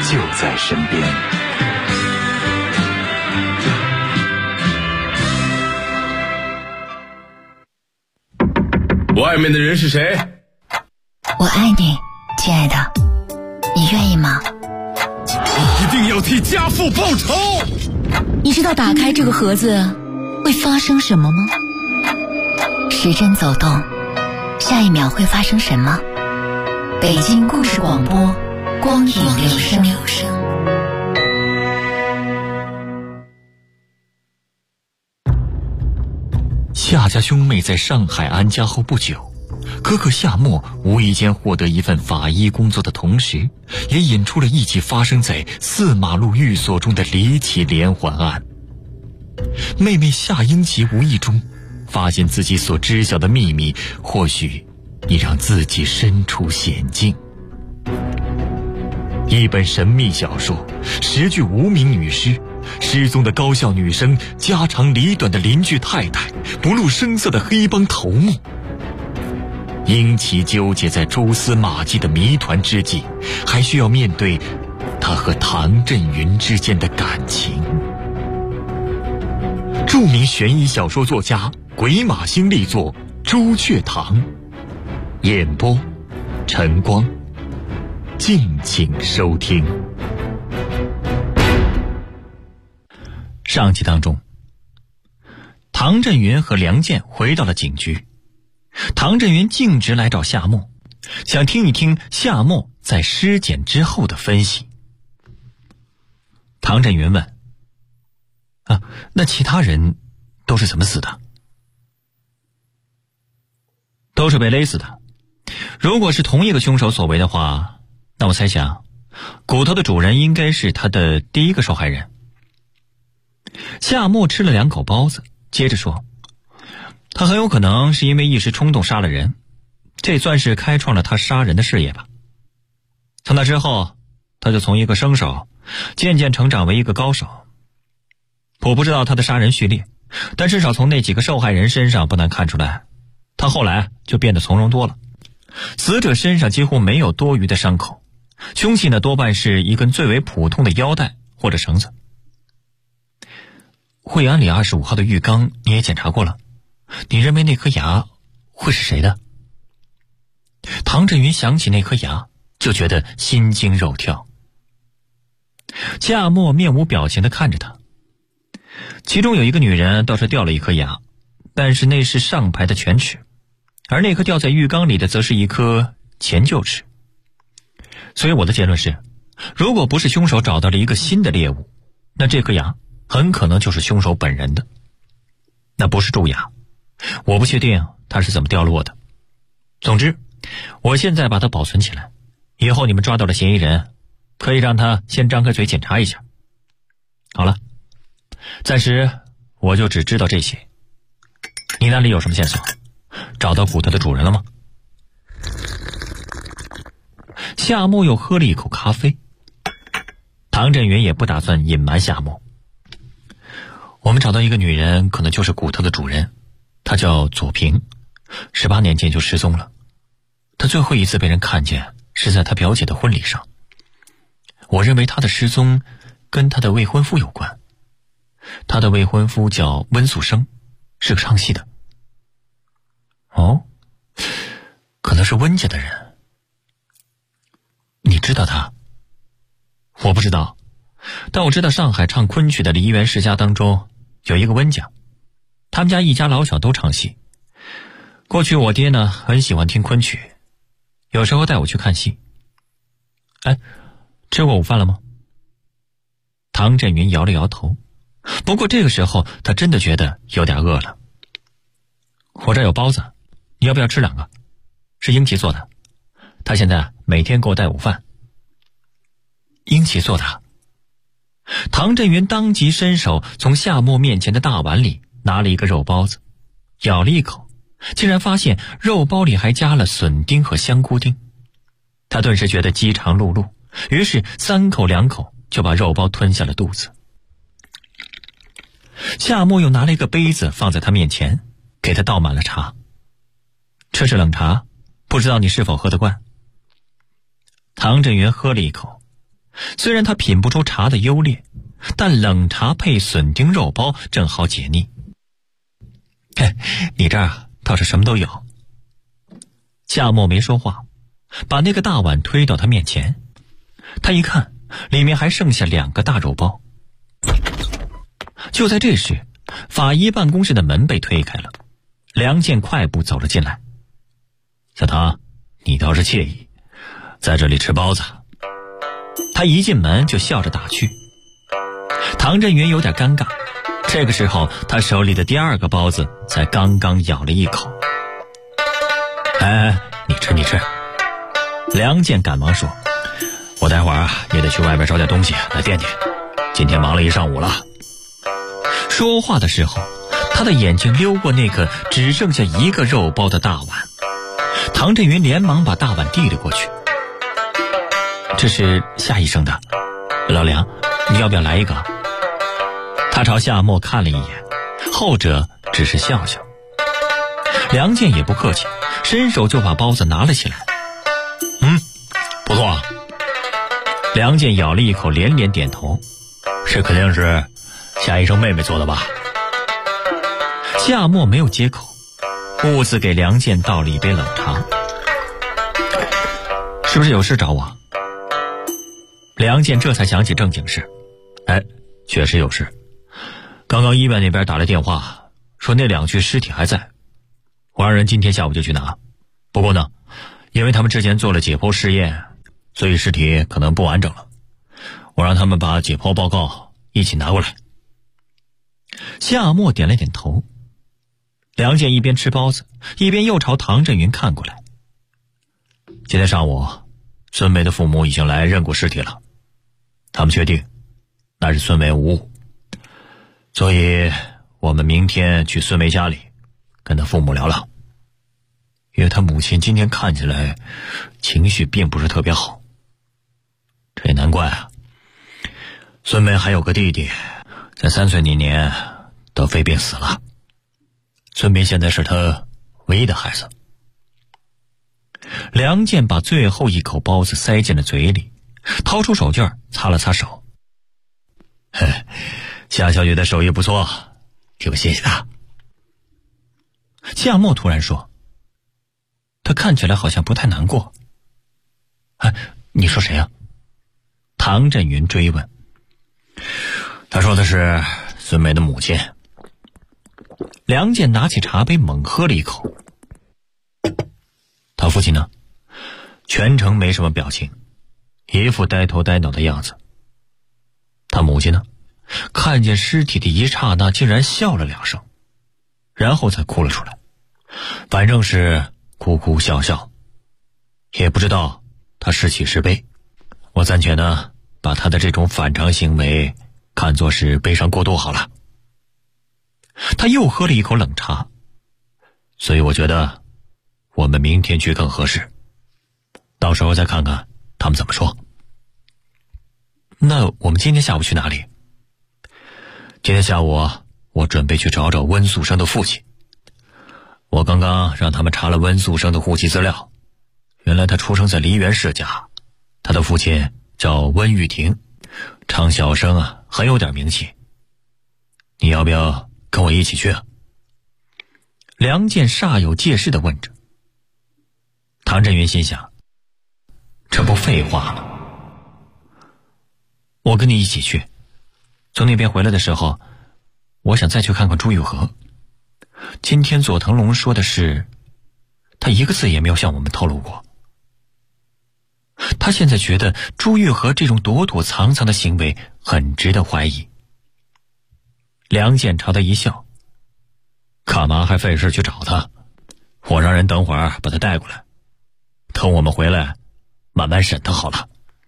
就在身边。 外面的人是谁？ 我爱你，亲爱的，你愿意吗？ 你一定要替家父报仇！ 你知道打开这个盒子会发生什么吗？时针走动，下一秒会发生什么？北京故事广播，光影留声。 夏家兄妹在上海安家后不久，哥哥夏沫无意间获得一份法医工作的同时，也引出了一起发生在4马路寓所中的离奇连环案。妹妹夏英奇无意中发现自己所知晓的秘密，或许已让自己身处险境。一本神秘小说，10具无名女尸，失踪的高校女生，家长里短的邻居太太，不露声色的黑帮头目。英奇纠结在蛛丝马迹的谜团之际，还需要面对他和唐振云之间的感情。著名悬疑小说作家鬼马星力作《朱雀堂》，演播晨光，敬请收听。上集当中，唐振云和梁健回到了警局。唐振云径直来找夏沫，想听一听夏沫在尸检之后的分析。唐振云问：那其他人都是怎么死的？都是被勒死的。如果是同一个凶手所为的话，那我猜想骨头的主人应该是他的第一个受害人。夏沫吃了2口包子，接着说，他很有可能是因为一时冲动杀了人，这算是开创了他杀人的事业吧。从那之后，他就从一个生手渐渐成长为一个高手。我不知道他的杀人序列，但至少从那几个受害人身上不难看出来，他后来就变得从容多了。死者身上几乎没有多余的伤口，凶器呢多半是一根最为普通的腰带或者绳子。惠安里25号的浴缸你也检查过了，你认为那颗牙会是谁的？唐振云想起那颗牙，就觉得心惊肉跳。夏沫面无表情地看着他。其中有一个女人倒是掉了一颗牙，但是那是上排的犬齿，而那颗掉在浴缸里的则是一颗前臼齿。所以我的结论是，如果不是凶手找到了一个新的猎物，那这颗牙很可能就是凶手本人的。那不是蛀牙，我不确定它是怎么掉落的。总之，我现在把它保存起来，以后你们抓到了嫌疑人，可以让他先张开嘴检查一下。好了，暂时我就只知道这些。你那里有什么线索？找到骨头的主人了吗？夏沫又喝了一口咖啡。唐振云也不打算隐瞒夏沫。我们找到一个女人，可能就是骨头的主人，她叫左平，18年前就失踪了。她最后一次被人看见是在她表姐的婚礼上。我认为她的失踪跟她的未婚夫有关。她的未婚夫叫温素生，是个唱戏的。哦，可能是温家的人。你知道他？我不知道，但我知道上海唱昆曲的梨园世家当中有一个温家，他们家一家老小都唱戏。过去我爹呢很喜欢听昆曲，有时候带我去看戏。吃过午饭了吗？唐振云摇了摇头，不过这个时候他真的觉得有点饿了。我这有包子，你要不要吃2个？是英奇做的，他现在每天给我带午饭。英奇做的？唐振云当即伸手从夏沫面前的大碗里拿了一个肉包子，咬了一口，竟然发现肉包里还加了笋丁和香菇丁。他顿时觉得饥肠辘辘，于是3口2口就把肉包吞下了肚子。夏沫又拿了一个杯子放在他面前，给他倒满了茶。这是冷茶，不知道你是否喝得惯。唐振云喝了一口， 虽然他品不出茶的优劣，但冷茶配笋丁肉包正好解腻。嘿，你这儿倒是什么都有。夏沫没说话，把那个大碗推到他面前。他一看，里面还剩下2个大肉包。就在这时，法医办公室的门被推开了，梁健快步走了进来。小唐，你倒是惬意，在这里吃包子。他一进门就笑着打趣。唐振云有点尴尬，这个时候他手里的第2个包子才刚刚咬了一口。哎，你吃。梁健赶忙说，我待会儿也得去外边找点东西来垫垫，今天忙了一上午了。说话的时候，他的眼睛溜过那个只剩下1个肉包的大碗。唐振云连忙把大碗递了过去。这是夏医生的，老梁，你要不要来一个？他朝夏沫看了一眼，后者只是笑笑。梁健也不客气，伸手就把包子拿了起来。不错。梁健咬了一口，连连点头。这肯定是夏医生妹妹做的吧？夏沫没有接口，兀自给梁健倒了一杯冷茶。是不是有事找我？梁健这才想起正经事。确实有事。刚刚医院那边打来电话，说那2具尸体还在，我让人今天下午就去拿。不过呢，因为他们之前做了解剖试验，所以尸体可能不完整了。我让他们把解剖报告一起拿过来。夏沫点了点头。梁健一边吃包子，一边又朝唐振云看过来。今天上午，孙梅的父母已经来认过尸体了，他们确定那是孙梅无误，所以我们明天去孙梅家里跟他父母聊聊。因为他母亲今天看起来情绪并不是特别好，这也难怪啊。孙梅还有个弟弟，在3岁那年得肺病死了，孙梅现在是他唯一的孩子。梁健把最后一口包子塞进了嘴里，掏出手绢擦了擦手。夏小姐的手艺不错，替我谢谢她。夏沫突然说，他看起来好像不太难过。你说谁啊？唐振云追问。他说的是孙梅的母亲。梁健拿起茶杯猛喝了一口。他父亲呢？全程没什么表情，一副呆头呆脑的样子。他母亲呢？看见尸体的一刹那竟然笑了2声，然后才哭了出来，反正是哭哭笑笑，也不知道他是喜是悲。我暂且呢把他的这种反常行为看作是悲伤过度好了。他又喝了一口冷茶，所以我觉得我们明天去更合适，到时候再看看他们怎么说。那我们今天下午去哪里？今天下午我准备去找找温素生的父亲。我刚刚让他们查了温素生的户籍资料，原来他出生在梨园世家，他的父亲叫温玉婷，唱小生很有点名气。你要不要跟我一起去啊？梁健煞有介事地问着。唐振云心想，这不废话吗？我跟你一起去。从那边回来的时候，我想再去看看朱玉和。今天佐藤龙说的是，他一个字也没有向我们透露过。他现在觉得朱玉和这种躲躲藏藏的行为很值得怀疑。梁健朝他一笑，干嘛还费事去找他？我让人等会儿把他带过来，等我们回来慢慢审他好了。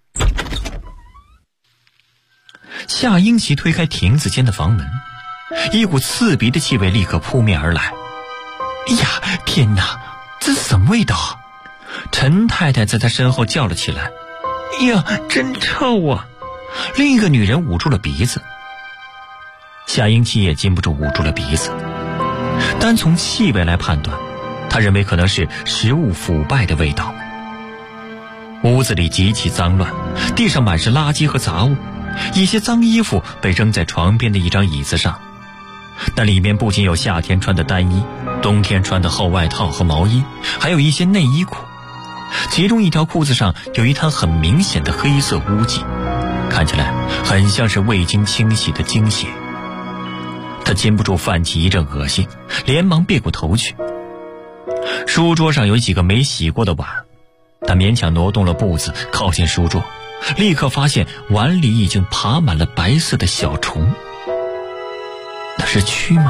夏英奇推开亭子间的房门，一股刺鼻的气味立刻扑面而来。哎呀，天哪，这是什么味道？陈太太在他身后叫了起来。哎呀，真臭啊！另一个女人捂住了鼻子。夏英奇也禁不住捂住了鼻子。单从气味来判断，他认为可能是食物腐败的味道。 屋子里极其脏乱，地上满是垃圾和杂物，一些脏衣服被扔在床边的一张椅子上。那里面不仅有夏天穿的单衣，冬天穿的厚外套和毛衣，还有一些内衣裤。其中一条裤子上有一滩很明显的黑色污迹，看起来很像是未经清洗的精血。他禁不住泛起一阵恶心，连忙别过头去。书桌上有几个没洗过的碗，他勉强挪动了步子，靠近书桌，立刻发现碗里已经爬满了白色的小虫。那是蛆吗？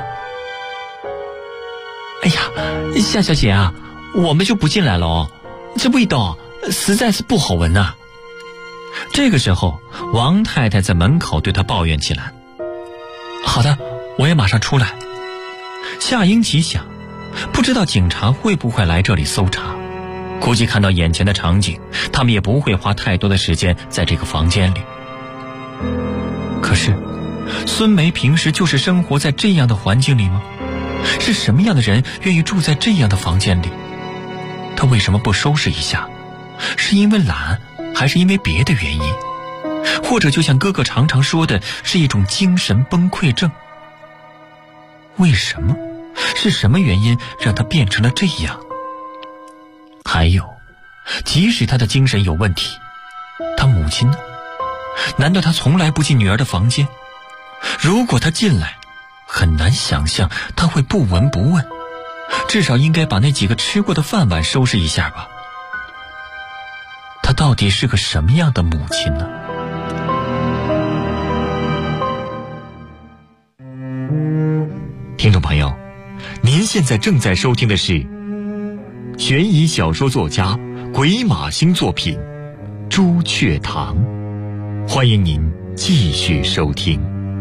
哎呀，夏小姐啊，我们就不进来了哦，这味道实在是不好闻呐。这个时候，王太太在门口对她抱怨起来。好的，我也马上出来。夏英奇想，不知道警察会不会来这里搜查，估计看到眼前的场景，他们也不会花太多的时间在这个房间里。可是孙梅平时就是生活在这样的环境里吗？是什么样的人愿意住在这样的房间里？他为什么不收拾一下？是因为懒，还是因为别的原因？或者就像哥哥常常说的，是一种精神崩溃症？为什么？是什么原因让他变成了这样？还有，即使他的精神有问题，他母亲呢？难道他从来不进女儿的房间？如果他进来，很难想象他会不闻不问，至少应该把那几个吃过的饭碗收拾一下吧。他到底是个什么样的母亲呢？听众朋友，您现在正在收听的是悬疑小说作家鬼马星作品《朱雀堂》，欢迎您继续收听。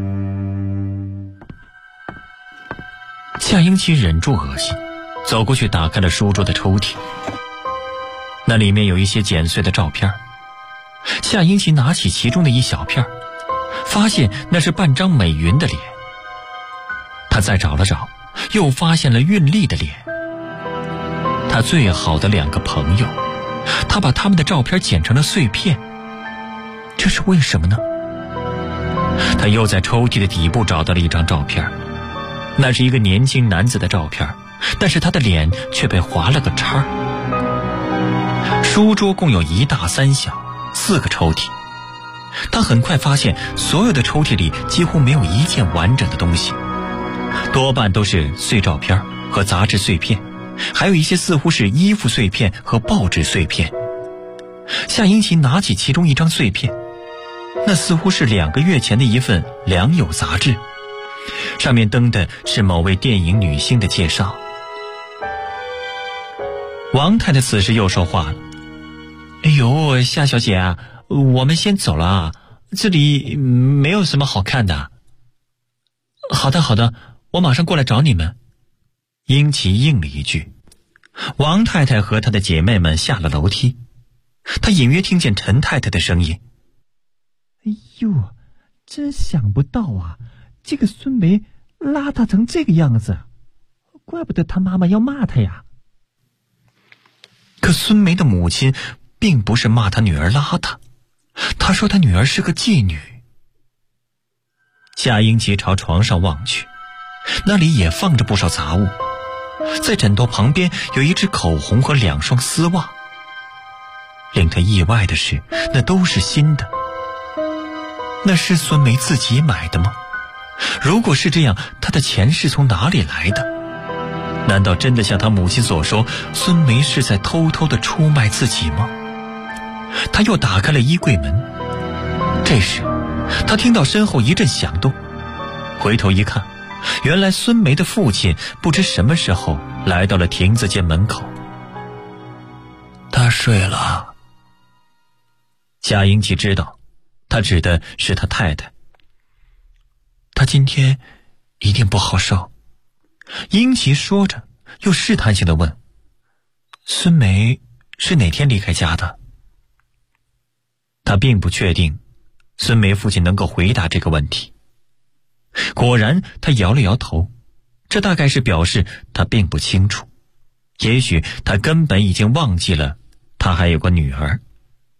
夏英奇忍住恶心，走过去打开了书桌的抽屉，那里面有一些剪碎的照片。夏英奇拿起其中的一小片，发现那是半张美云的脸。他再找了找，又发现了韵丽的脸。他最好的2个朋友，他把他们的照片剪成了碎片，这是为什么呢？他又在抽屉的底部找到了一张照片，那是一个年轻男子的照片，但是他的脸却被划了个叉。书桌共有1大3小4个抽屉，他很快发现所有的抽屉里几乎没有一件完整的东西，多半都是碎照片和杂志碎片，还有一些似乎是衣服碎片和报纸碎片。夏英奇拿起其中一张碎片，那似乎是2个月前的一份《良友》杂志，上面登的是某位电影女星的介绍。王太太此时又说话了：哎呦，夏小姐啊，我们先走了啊，这里没有什么好看的。好的好的，我马上过来找你们。英奇应了一句。王太太和她的姐妹们下了楼梯，她隐约听见陈太太的声音： 哎呦，真想不到啊，这个孙梅邋遢成这个样子，怪不得她妈妈要骂她呀。 可孙梅的母亲并不是骂她女儿邋遢，她说她女儿是个妓女。夏英奇朝床上望去，那里也放着不少杂物，在枕头旁边有一支口红和2双丝袜。令他意外的是，那都是新的。那是孙梅自己买的吗？如果是这样，她的钱是从哪里来的？难道真的像她母亲所说，孙梅是在偷偷地出卖自己吗？他又打开了衣柜门，这时他听到身后一阵响动，回头一看，原来孙梅的父亲不知什么时候来到了亭子间门口。他睡了。夏英奇知道，他指的是他太太。他今天一定不好受。英奇说着，又试探性地问：孙梅是哪天离开家的？他并不确定孙梅父亲能够回答这个问题。果然，他摇了摇头，这大概是表示他并不清楚，也许他根本已经忘记了他还有个女儿。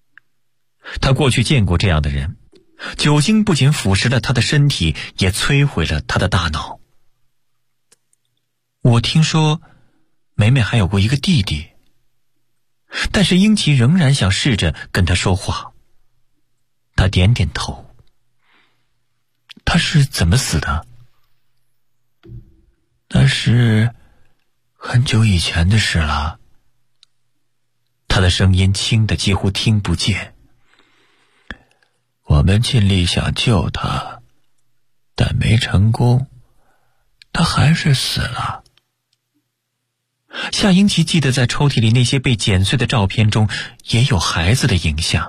他过去见过这样的人，酒精不仅腐蚀了他的身体，也摧毁了他的大脑。我听说美美还有过一个弟弟，但是英奇仍然想试着跟他说话。他点点头。他是怎么死的？那是很久以前的事了。他的声音轻得几乎听不见。我们尽力想救他，但没成功，他还是死了。夏英奇记得在抽屉里那些被剪碎的照片中也有孩子的影像。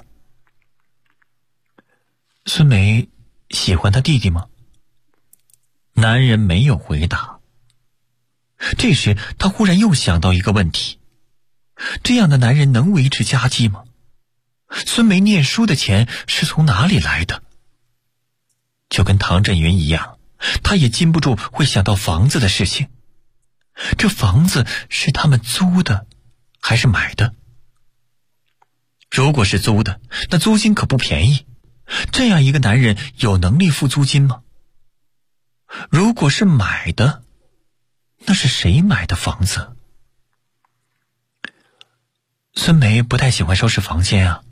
孙梅喜欢他弟弟吗？男人没有回答。这时他忽然又想到一个问题，这样的男人能维持家计吗？孙梅念书的钱是从哪里来的？就跟唐振云一样，他也禁不住会想到房子的事情。这房子是他们租的还是买的？如果是租的，那租金可不便宜。这样一个男人有能力付租金吗？如果是买的，那是谁买的房子？孙梅不太喜欢收拾房间啊。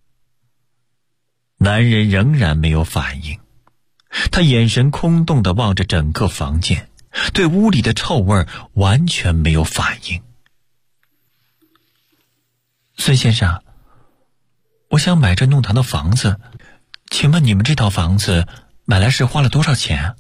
男人仍然没有反应，他眼神空洞地望着整个房间，对屋里的臭味完全没有反应。孙先生，我想买这弄堂的房子，请问你们这套房子买来时花了多少钱？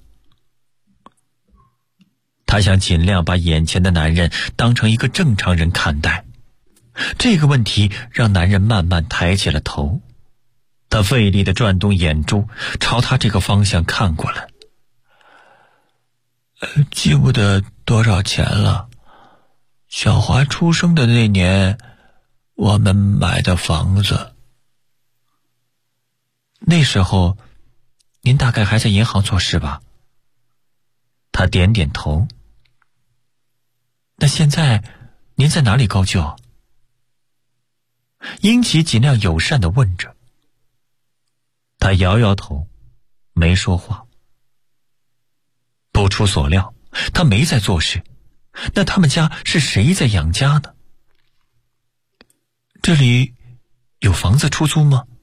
他想尽量把眼前的男人当成一个正常人看待。这个问题让男人慢慢抬起了头，他费力地转动眼珠，朝他这个方向看过来。记不得多少钱了，小华出生的那年我们买的房子。那时候您大概还在银行做事吧？他点点头。那现在您在哪里高就？英奇尽量友善地问着。他摇摇头，没说话。不出所料，他没在做事。那他们家是谁在养家呢？这里有房子出租吗？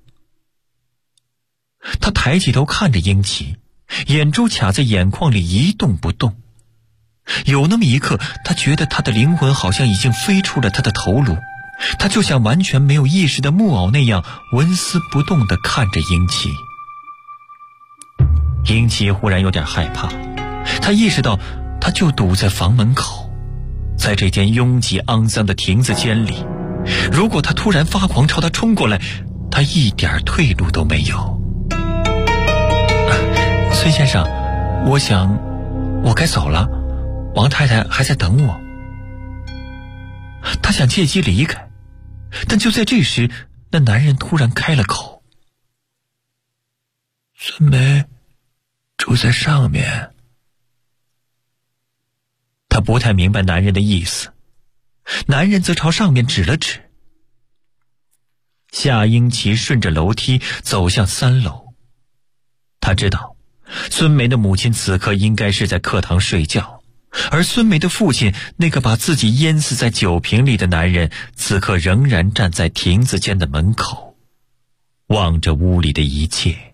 他抬起头看着英奇，眼珠卡在眼眶里一动不动。有那么一刻，他觉得他的灵魂好像已经飞出了他的头颅，他就像完全没有意识的木偶那样纹丝不动地看着英奇。英奇忽然有点害怕，他意识到他就堵在房门口，在这间拥挤肮脏的亭子间里。如果他突然发狂朝他冲过来，他一点退路都没有。孙先生，我想我该走了，王太太还在等我。他想借机离开，但就在这时，那男人突然开了口。孙梅住在上面。他不太明白男人的意思，男人则朝上面指了指。夏英奇顺着楼梯走向3楼，他知道孙梅的母亲此刻应该是在课堂睡觉，而孙梅的父亲，那个把自己淹死在酒瓶里的男人，此刻仍然站在亭子间的门口，望着屋里的一切。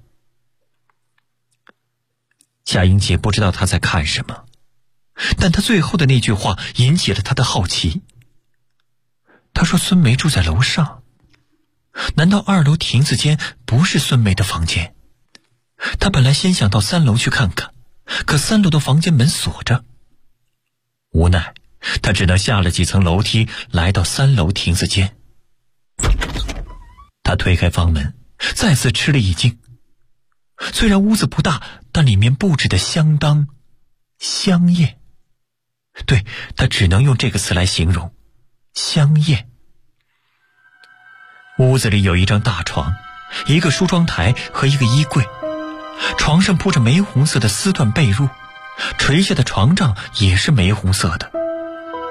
夏英奇不知道他在看什么，但他最后的那句话引起了他的好奇。他说孙梅住在楼上，难道2楼亭子间不是孙梅的房间？他本来先想到3楼去看看，可3楼的房间门锁着。无奈他只能下了几层楼梯，来到3楼亭子间。他推开房门，再次吃了一惊。虽然屋子不大，但里面布置得相当香艳。对，他只能用这个词来形容，香艳。屋子里有一张大床，一个梳妆台和一个衣柜，床上铺着玫红色的丝缎被褥，垂下的床帐也是玫红色的。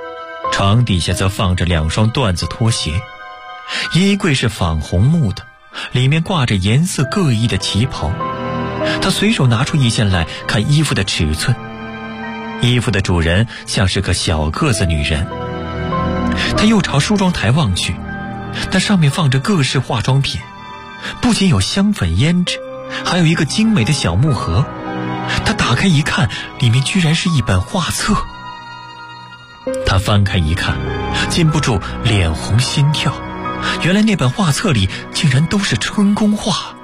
床底下则放着2双缎子拖鞋，衣柜是仿红木的， 里面挂着颜色各异的旗袍。他随手拿出一件来看衣服的尺寸，衣服的主人像是个小个子女人。他又朝梳妆台望去，那上面放着各式化妆品，不仅有香粉胭脂，还有一个精美的小木盒。他打开一看，里面居然是一本画册。他翻开一看，禁不住脸红心跳，原来那本画册里竟然都是春宫画。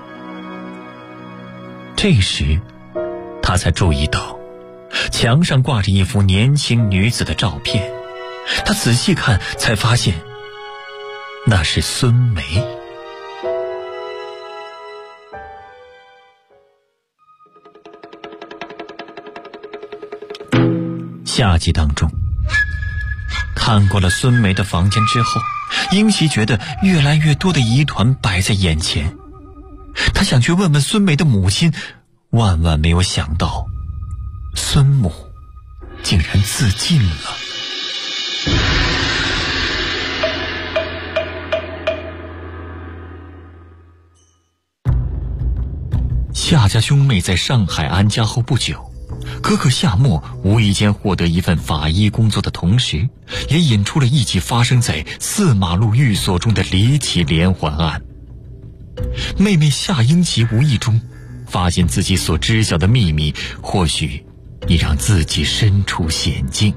这时他才注意到墙上挂着一幅年轻女子的照片，他仔细看才发现那是孙梅。下集当中，看过了孙梅的房间之后，英熙觉得越来越多的疑团摆在眼前。他想去问问孙梅的母亲，万万没有想到孙母竟然自尽了。夏家兄妹在上海安家后不久，哥哥夏沫无意间获得一份法医工作的同时，也引出了一起发生在4马路寓所中的离奇连环案。妹妹夏英琪无意中发现自己所知晓的秘密，或许已让自己身处险境。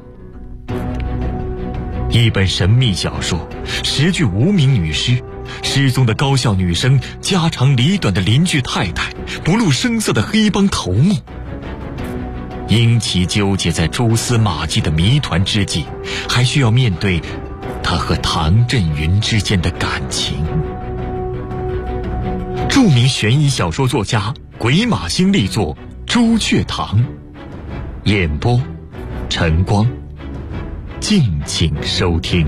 一本神秘小说，10具无名女尸，失踪的高校女生，家长里短的邻居太太，不露声色的黑帮头目。英琪纠结在蛛丝马迹的谜团之际，还需要面对她和唐振云之间的感情。著名悬疑小说作家鬼马星力作《朱雀堂》，演播晨光，敬请收听。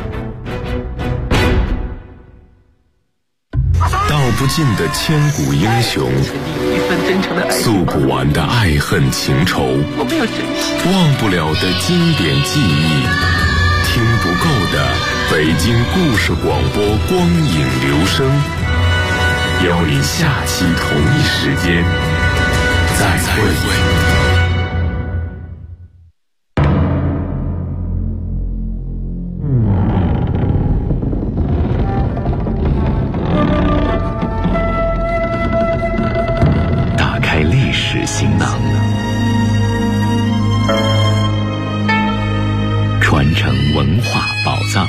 道不尽的千古英雄，诉不完的爱恨情仇，忘不了的经典记忆，听不够的北京故事广播光影留声。邀您下期同一时间再会。行囊，传承文化宝藏。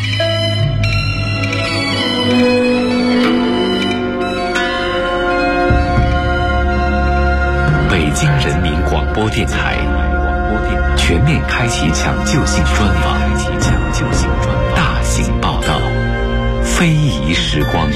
北京人民广播电台全面开启抢救性专访，大型报道，非遗时光。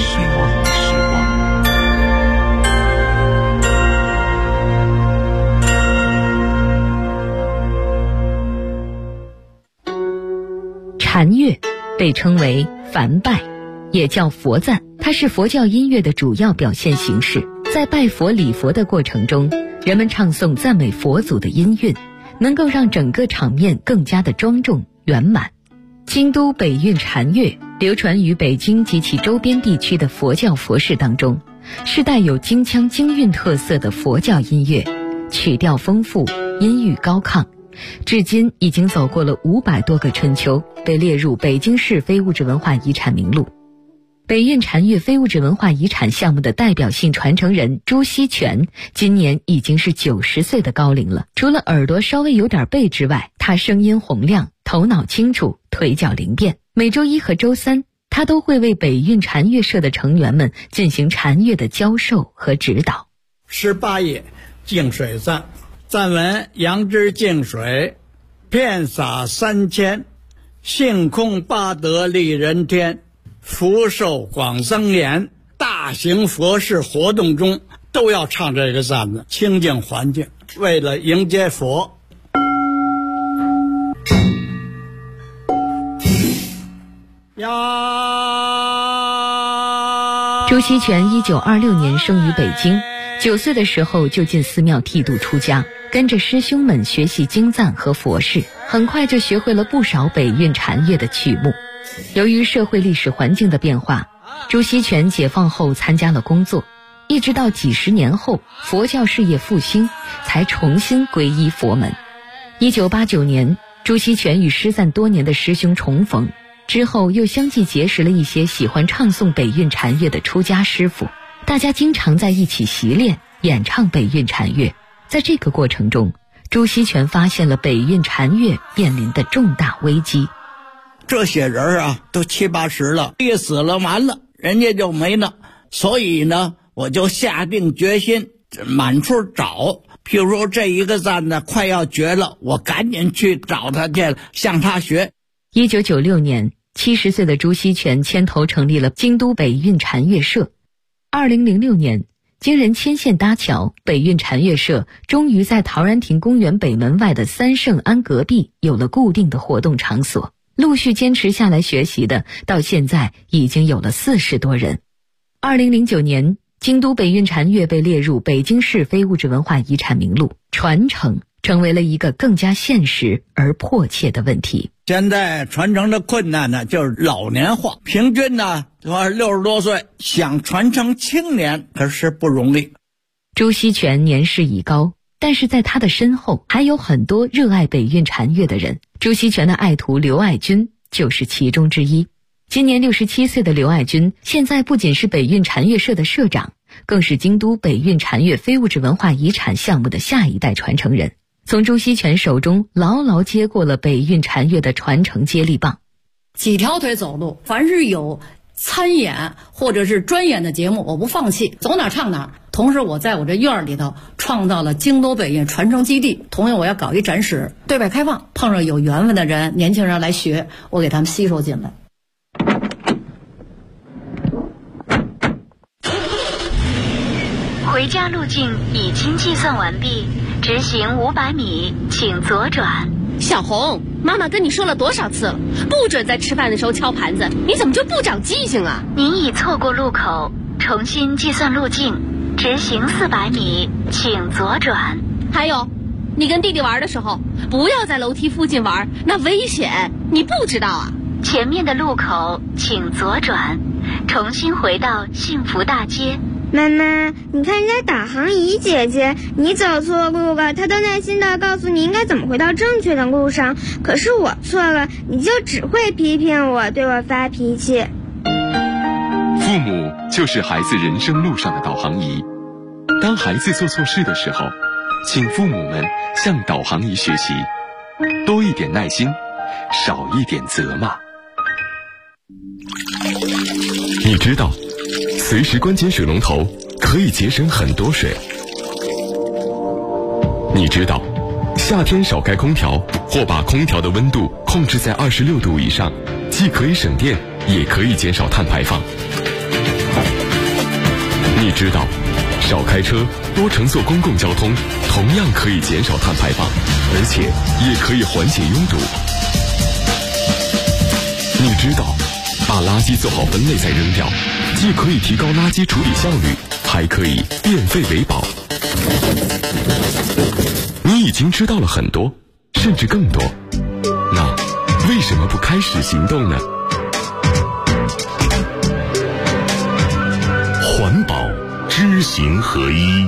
禅乐被称为梵拜，也叫佛赞，它是佛教音乐的主要表现形式。在拜佛礼佛的过程中，人们唱诵赞美佛祖的音韵，能够让整个场面更加的庄重圆满。京都北韵禅乐流传于北京及其周边地区的佛教佛事当中，是带有京腔京韵特色的佛教音乐，曲调丰富，音域高亢，至今已经走过了500多个春秋，被列入北京市非物质文化遗产名录。北韵禅乐非物质文化遗产项目的代表性传承人朱锡全今年已经是90岁的高龄了。除了耳朵稍微有点背之外，他声音洪亮，头脑清楚，腿脚灵便。每周1和周3，他都会为北韵禅乐社的成员们进行禅乐的教授和指导。 18页净水赞，赞文：杨枝净水，遍洒3千，性空八德利人天，福寿广增延。大型佛事活动中都要唱这个赞子，清净环境，为了迎接佛。 朱锡全1926年生于北京，9岁的时候就进寺庙剃度出家，跟着师兄们学习经赞和佛事，很快就学会了不少北韵禅乐的曲目。由于社会历史环境的变化， 朱锡全解放后参加了工作，一直到几十年后佛教事业复兴，才重新皈依佛门。1989年，朱锡全与失散多年的师兄重逢，之后又相继结识了一些喜欢唱诵北韵禅乐的出家师傅，大家经常在一起习练演唱北韵禅乐。在这个过程中，朱锡全发现了北韵禅乐面临的重大危机。 这些人啊，都70、80了，一死了完了，人家就没了。所以呢，我就下定决心满处找。譬如说这一个赞呢快要绝了，我赶紧去找他去，向他学。 1996年，70岁的朱锡全牵头成立了京都北韵禅乐社。2006年，经人牵线搭桥，北韵禅乐社终于在陶然亭公园北门外的三圣庵隔壁有了固定的活动场所。陆续坚持下来学习的，到现在已经有了40多人。2009年，京都北韵禅乐被列入北京市非物质文化遗产名录，传承成为了一个更加现实而迫切的问题。 现在传承的困难呢，就是老年化，平均呢60多岁，想传承青年可是不容易。 朱锡全年事已高，但是在他的身后还有很多热爱北韵禅乐的人。朱锡全的爱徒刘爱军就是其中之一。今年67岁的刘爱军，现在不仅是北韵禅乐社的社长，更是京都北韵禅乐非物质文化遗产项目的下一代传承人，从朱锡全手中牢牢接过了北韵禅乐的传承接力棒。 几条腿走路，凡是有参演或者是专演的节目，我不放弃，走哪唱哪。同时我在我这院里头创造了京都北韵传承基地，同样我要搞一展示，对外开放，碰上有缘分的人，年轻人来学，我给他们吸收进来。 回家路径已经计算完毕，直行500米，请左转。 小红，妈妈跟你说了多少次了，不准在吃饭的时候敲盘子，你怎么就不长记性啊？ 您已错过路口，重新计算路径，直行400米，请左转。 还有，你跟弟弟玩的时候，不要在楼梯附近玩，那危险，你不知道啊？ 前面的路口请左转，重新回到幸福大街。 妈妈，你看人家导航仪姐姐，你走错路了，她都耐心地告诉你应该怎么回到正确的路上，可是我错了，你就只会批评我，对我发脾气。 父母就是孩子人生路上的导航仪，当孩子做错事的时候，请父母们向导航仪学习，多一点耐心，少一点责骂。你知道随时关紧水龙头可以节省很多水。你知道夏天少开空调或把空调的温度控制在26度以上，既可以省电也可以减少碳排放。你知道少开车多乘坐公共交通同样可以减少碳排放，而且也可以缓解拥堵。你知道把垃圾做好分类再扔掉，既可以提高垃圾处理效率，还可以变废为宝。你已经知道了很多，甚至更多，那为什么不开始行动呢？环保知行合一。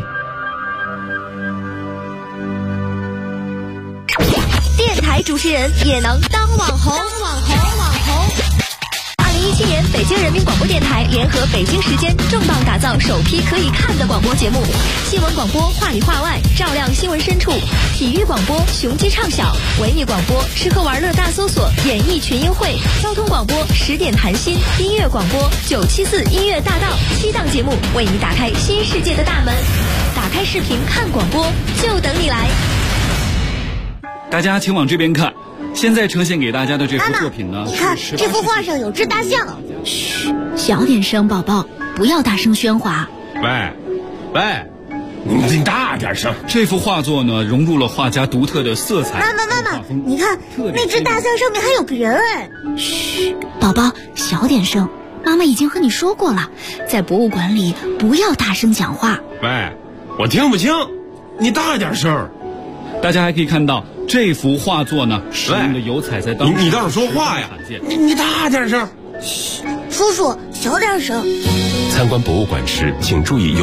电台主持人也能当网红。2017年，北京人民广播电台联合北京时间重磅打造首批可以看的广播节目：新闻广播话里话外，照亮新闻深处；体育广播雄鸡唱晓；文艺广播吃喝玩乐大搜索，演艺群英会；交通广播10点谈心；音乐广播974音乐大道，7档节目为你打开新世界的大门。打开视频看广播，就等你来。 大家请往这边看，现在呈现给大家的这幅作品呢， 你看这幅画上有只大象。 嘘，小点声，宝宝，不要大声喧哗。 喂，你大点声。这幅画作呢，融入了画家独特的色彩。 妈妈，你看那只大象上面还有个人哎。 嘘，宝宝，小点声。妈妈已经和你说过了，在博物馆里不要大声讲话。 喂，我听不清，你大点声。 大家还可以看到这幅画作呢，使用的油彩在当中。 你倒是说话呀！你大点声。 叔叔，小点声。 参观博物馆时，请注意有